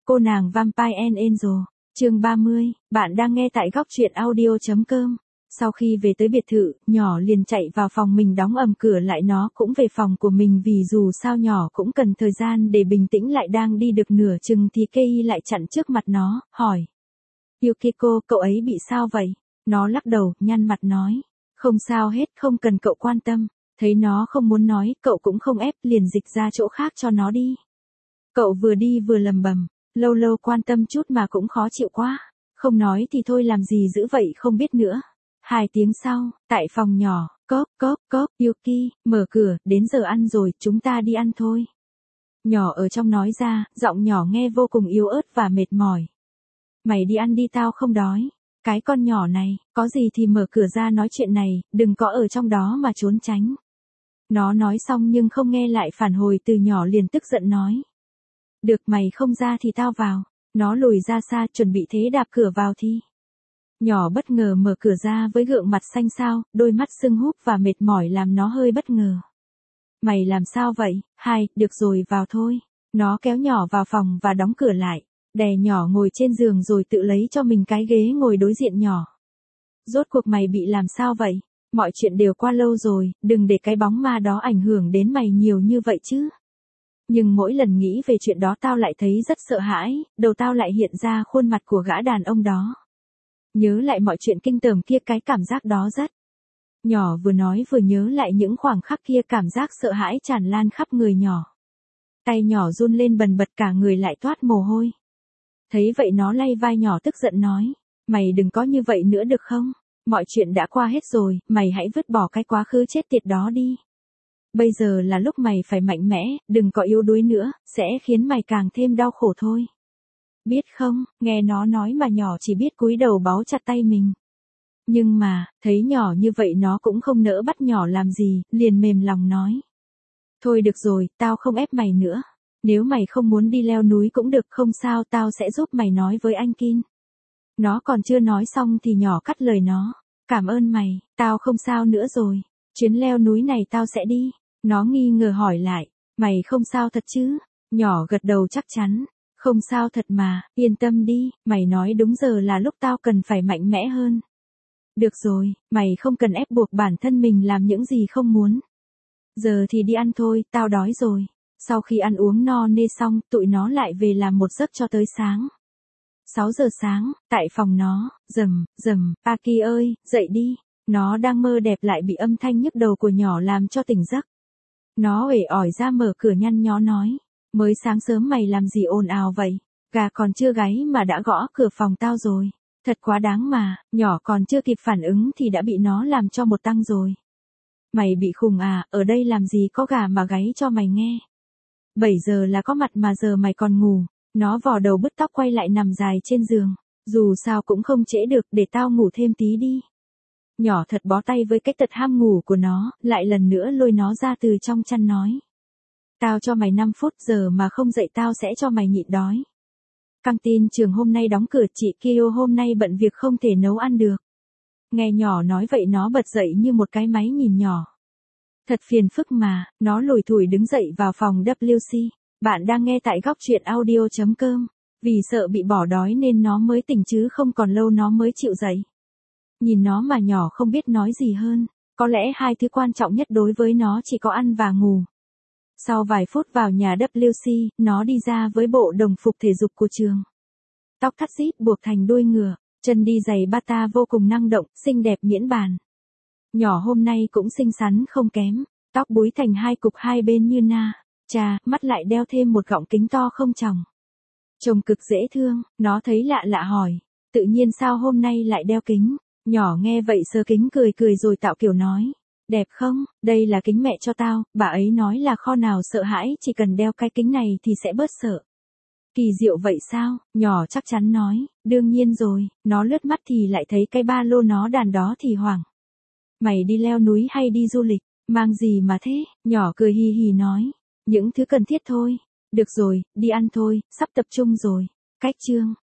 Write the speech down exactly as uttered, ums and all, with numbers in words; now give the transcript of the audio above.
Cô nàng Vampire and Angel, chương ba mươi, bạn đang nghe tại góc truyện audio chấm com. Sau khi về tới biệt thự, nhỏ liền chạy vào phòng mình đóng ầm cửa lại, nó cũng về phòng của mình vì dù sao nhỏ cũng cần thời gian để bình tĩnh lại. Đang đi được nửa chừng thì Kei lại chặn trước mặt nó, hỏi. Yukiko, cậu ấy bị sao vậy? Nó lắc đầu, nhăn mặt nói. Không sao hết, không cần cậu quan tâm. Thấy nó không muốn nói, cậu cũng không ép, liền dịch ra chỗ khác cho nó đi. Cậu vừa đi vừa lầm bầm. Lâu lâu quan tâm chút mà cũng khó chịu quá. Không nói thì thôi, làm gì giữ vậy không biết nữa. Hai tiếng sau, tại phòng nhỏ, cốp cốp cốp, Yuki, mở cửa, đến giờ ăn rồi, chúng ta đi ăn thôi. Nhỏ ở trong nói ra, giọng nhỏ nghe vô cùng yếu ớt và mệt mỏi. Mày đi ăn đi, tao không đói. Cái con nhỏ này, có gì thì mở cửa ra nói chuyện này, đừng có ở trong đó mà trốn tránh. Nó nói xong nhưng không nghe lại phản hồi từ nhỏ, liền tức giận nói. Được, mày không ra thì tao vào. Nó lùi ra xa chuẩn bị thế đạp cửa vào thì. Nhỏ bất ngờ mở cửa ra với gượng mặt xanh xao, đôi mắt sưng húp và mệt mỏi làm nó hơi bất ngờ. Mày làm sao vậy? Hai, được rồi, vào thôi. Nó kéo nhỏ vào phòng và đóng cửa lại. Đè nhỏ ngồi trên giường rồi tự lấy cho mình cái ghế ngồi đối diện nhỏ. Rốt cuộc mày bị làm sao vậy? Mọi chuyện đều qua lâu rồi, đừng để cái bóng ma đó ảnh hưởng đến mày nhiều như vậy chứ. Nhưng mỗi lần nghĩ về chuyện đó tao lại thấy rất sợ hãi, đầu tao lại hiện ra khuôn mặt của gã đàn ông đó. Nhớ lại mọi chuyện kinh tởm kia, cái cảm giác đó rất. Nhỏ vừa nói vừa nhớ lại những khoảng khắc kia, cảm giác sợ hãi tràn lan khắp người nhỏ. Tay nhỏ run lên bần bật, cả người lại toát mồ hôi. Thấy vậy nó lay vai nhỏ tức giận nói, mày đừng có như vậy nữa được không? Mọi chuyện đã qua hết rồi, mày hãy vứt bỏ cái quá khứ chết tiệt đó đi. Bây giờ là lúc mày phải mạnh mẽ, đừng có yếu đuối nữa, sẽ khiến mày càng thêm đau khổ thôi. Biết không? Nghe nó nói mà nhỏ chỉ biết cúi đầu báu chặt tay mình. Nhưng mà, thấy nhỏ như vậy nó cũng không nỡ bắt nhỏ làm gì, liền mềm lòng nói. Thôi được rồi, tao không ép mày nữa. Nếu mày không muốn đi leo núi cũng được, không sao, tao sẽ giúp mày nói với anh Kin. Nó còn chưa nói xong thì nhỏ cắt lời nó. Cảm ơn mày, tao không sao nữa rồi. Chuyến leo núi này tao sẽ đi. Nó nghi ngờ hỏi lại, mày không sao thật chứ? Nhỏ gật đầu chắc chắn. Không sao thật mà, yên tâm đi, mày nói đúng, giờ là lúc tao cần phải mạnh mẽ hơn. Được rồi, mày không cần ép buộc bản thân mình làm những gì không muốn. Giờ thì đi ăn thôi, tao đói rồi. Sau khi ăn uống no nê xong, tụi nó lại về làm một giấc cho tới sáng. sáu giờ sáng, tại phòng nó, rầm, rầm, Paki ơi, dậy đi. Nó đang mơ đẹp lại bị âm thanh nhức đầu của nhỏ làm cho tỉnh giấc. Nó uể oải ra mở cửa nhăn nhó nói. Mới sáng sớm mày làm gì ồn ào vậy? Gà còn chưa gáy mà đã gõ cửa phòng tao rồi. Thật quá đáng mà, nhỏ còn chưa kịp phản ứng thì đã bị nó làm cho một tăng rồi. Mày bị khùng à, ở đây làm gì có gà mà gáy cho mày nghe. bảy giờ là có mặt mà giờ mày còn ngủ. Nó vò đầu bứt tóc quay lại nằm dài trên giường. Dù sao cũng không trễ được, để tao ngủ thêm tí đi. Nhỏ thật bó tay với cái tật ham ngủ của nó, lại lần nữa lôi nó ra từ trong chăn nói. Tao cho mày năm phút, giờ mà không dậy tao sẽ cho mày nhịn đói. Căng tin trường hôm nay đóng cửa, chị Kyo hôm nay bận việc không thể nấu ăn được. Nghe nhỏ nói vậy nó bật dậy như một cái máy nhìn nhỏ. Thật phiền phức mà, nó lủi thủi đứng dậy vào phòng W C. Bạn đang nghe tại góc truyện audio chấm com. Vì sợ bị bỏ đói nên nó mới tỉnh chứ không còn lâu nó mới chịu dậy. Nhìn nó mà nhỏ không biết nói gì hơn. Có lẽ hai thứ quan trọng nhất đối với nó chỉ có ăn và ngủ. Sau vài phút vào nhà W C, nó đi ra với bộ đồng phục thể dục của trường. Tóc thắt rít buộc thành đuôi ngựa, chân đi giày bata vô cùng năng động, xinh đẹp miễn bàn. Nhỏ hôm nay cũng xinh xắn không kém, tóc búi thành hai cục hai bên như na, chà, mắt lại đeo thêm một gọng kính to không tròng. Trông cực dễ thương, nó thấy lạ lạ hỏi, tự nhiên sao hôm nay lại đeo kính? Nhỏ nghe vậy sờ kính cười cười rồi tạo kiểu nói. Đẹp không? Đây là kính mẹ cho tao, bà ấy nói là kho nào sợ hãi chỉ cần đeo cái kính này thì sẽ bớt sợ. Kỳ diệu vậy sao? Nhỏ chắc chắn nói, đương nhiên rồi, nó lướt mắt thì lại thấy cái ba lô nó đàn đó thì hoảng. Mày đi leo núi hay đi du lịch? Mang gì mà thế? Nhỏ cười hì hì nói, những thứ cần thiết thôi. Được rồi, đi ăn thôi, sắp tập trung rồi. Cách chương.